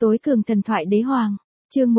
Tối cường thần thoại đế hoàng, chương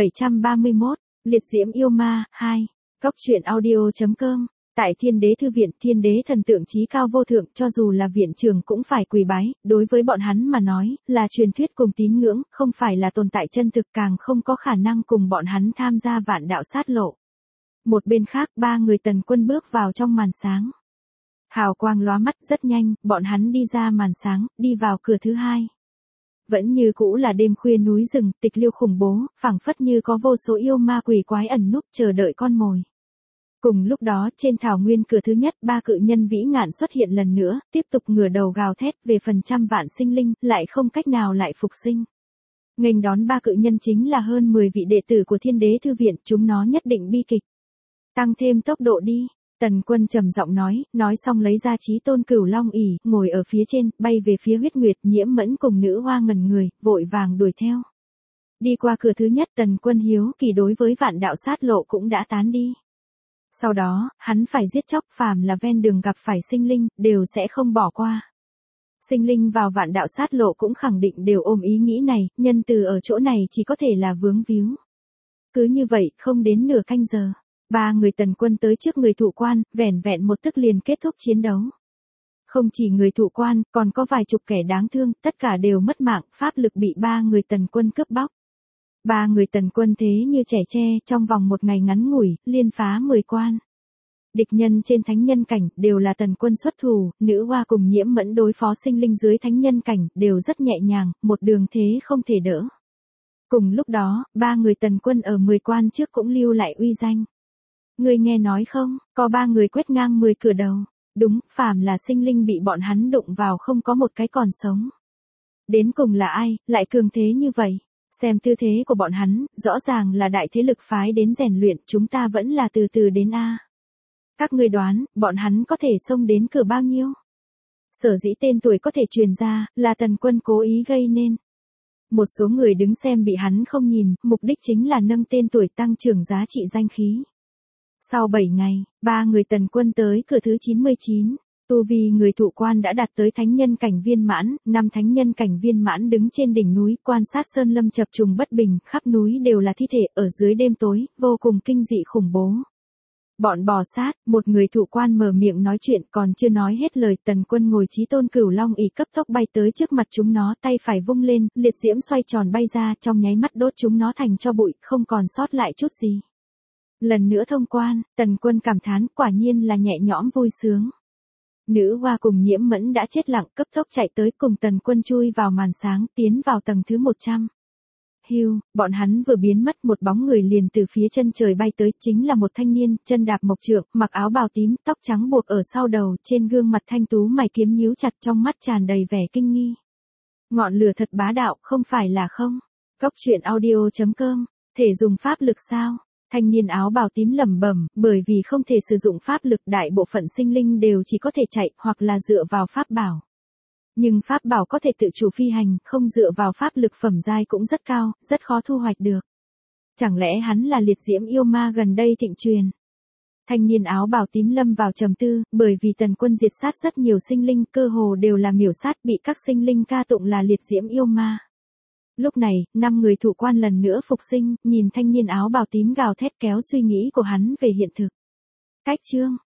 1731, liệt diễm yêu ma, 2. Góc truyện audio.com. Tại Thiên Đế Thư Viện, Thiên Đế thần tượng chí cao vô thượng, cho dù là viện trưởng cũng phải quỳ bái, đối với bọn hắn mà nói, là truyền thuyết cùng tín ngưỡng, không phải là tồn tại chân thực, càng không có khả năng cùng bọn hắn tham gia vạn đạo sát lộ. Một bên khác, ba người Tần Quân bước vào trong màn sáng. Hào quang lóa mắt, rất nhanh, bọn hắn đi ra màn sáng, đi vào cửa thứ hai. Vẫn như cũ là đêm khuya núi rừng, tịch liêu khủng bố, phảng phất như có vô số yêu ma quỷ quái ẩn núp chờ đợi con mồi. Cùng lúc đó, trên thảo nguyên cửa thứ nhất, ba cự nhân vĩ ngạn xuất hiện lần nữa, tiếp tục ngửa đầu gào thét về phần trăm vạn sinh linh, lại không cách nào lại phục sinh. Nghênh đón ba cự nhân chính là hơn 10 vị đệ tử của Thiên Đế Thư Viện, chúng nó nhất định bi kịch. Tăng thêm tốc độ đi. Tần Quân trầm giọng nói xong lấy ra Chí Tôn Cửu Long ỷ, ngồi ở phía trên, bay về phía Huyết Nguyệt. Nhiễm Mẫn cùng Nữ Hoa ngẩn người, vội vàng đuổi theo. Đi qua cửa thứ nhất, Tần Quân hiếu kỳ đối với vạn đạo sát lộ cũng đã tán đi. Sau đó, hắn phải giết chóc, phàm là ven đường gặp phải sinh linh, đều sẽ không bỏ qua. Sinh linh vào vạn đạo sát lộ cũng khẳng định đều ôm ý nghĩ này, nhân từ ở chỗ này chỉ có thể là vướng víu. Cứ như vậy, không đến nửa canh giờ. Ba người Tần Quân tới trước người thụ quan, vẻn vẹn một tức liền kết thúc chiến đấu. Không chỉ người thụ quan, còn có vài chục kẻ đáng thương, tất cả đều mất mạng, pháp lực bị ba người Tần Quân cướp bóc. Ba người Tần Quân thế như trẻ tre, trong vòng một ngày ngắn ngủi, liên phá 10 quan. Địch nhân trên thánh nhân cảnh, đều là Tần Quân xuất thủ, Nữ Hoa cùng Nhiễm Mẫn đối phó sinh linh dưới thánh nhân cảnh, đều rất nhẹ nhàng, một đường thế không thể đỡ. Cùng lúc đó, ba người Tần Quân ở 10 quan trước cũng lưu lại uy danh. Ngươi nghe nói không, có ba người quét ngang 10 cửa đầu. Đúng, phàm là sinh linh bị bọn hắn đụng vào không có một cái còn sống. Đến cùng là ai, lại cường thế như vậy? Xem tư thế của bọn hắn, rõ ràng là đại thế lực phái đến rèn luyện, chúng ta vẫn là từ từ đến a. Các ngươi đoán, bọn hắn có thể xông đến cửa bao nhiêu? Sở dĩ tên tuổi có thể truyền ra, là Tần Quân cố ý gây nên. Một số người đứng xem bị hắn không nhìn, mục đích chính là nâng tên tuổi tăng trưởng giá trị danh khí. Sau 7 ngày, ba người Tần Quân tới cửa thứ 99, tu vi người thụ quan đã đạt tới thánh nhân cảnh viên mãn, 5 thánh nhân cảnh viên mãn đứng trên đỉnh núi, quan sát sơn lâm chập trùng bất bình, khắp núi đều là thi thể, ở dưới đêm tối, vô cùng kinh dị khủng bố. Bọn bò sát, một người thụ quan mở miệng nói chuyện, còn chưa nói hết lời, Tần Quân ngồi Chí Tôn Cửu Long ỷ cấp tốc bay tới trước mặt chúng nó, tay phải vung lên, liệt diễm xoay tròn bay ra, trong nháy mắt đốt chúng nó thành tro bụi, không còn sót lại chút gì. Lần nữa thông quan, Tần Quân cảm thán, quả nhiên là nhẹ nhõm vui sướng. Nữ Hoa cùng Nhiễm Mẫn đã chết lặng, cấp tốc chạy tới cùng Tần Quân chui vào màn sáng, tiến vào tầng thứ 100. Hưu, bọn hắn vừa biến mất, một bóng người liền từ phía chân trời bay tới, chính là một thanh niên, chân đạp mộc trượng, mặc áo bào tím, tóc trắng buộc ở sau đầu, trên gương mặt thanh tú mày kiếm nhíu chặt, trong mắt tràn đầy vẻ kinh nghi. Ngọn lửa thật bá đạo, không phải là không? Góc truyện audio.com, thể dùng pháp lực sao? Thanh niên áo bào tím lẩm bẩm, bởi vì không thể sử dụng pháp lực, đại bộ phận sinh linh đều chỉ có thể chạy, hoặc là dựa vào pháp bảo. Nhưng pháp bảo có thể tự chủ phi hành, không dựa vào pháp lực phẩm giai cũng rất cao, rất khó thu hoạch được. Chẳng lẽ hắn là liệt diễm yêu ma gần đây thịnh truyền? Thanh niên áo bào tím lâm vào trầm tư, bởi vì Tần Quân diệt sát rất nhiều sinh linh, cơ hồ đều là miểu sát, bị các sinh linh ca tụng là liệt diễm yêu ma. Lúc này, 5 người thụ quan lần nữa phục sinh, nhìn thanh niên áo bào tím gào thét kéo suy nghĩ của hắn về hiện thực. Cách chương,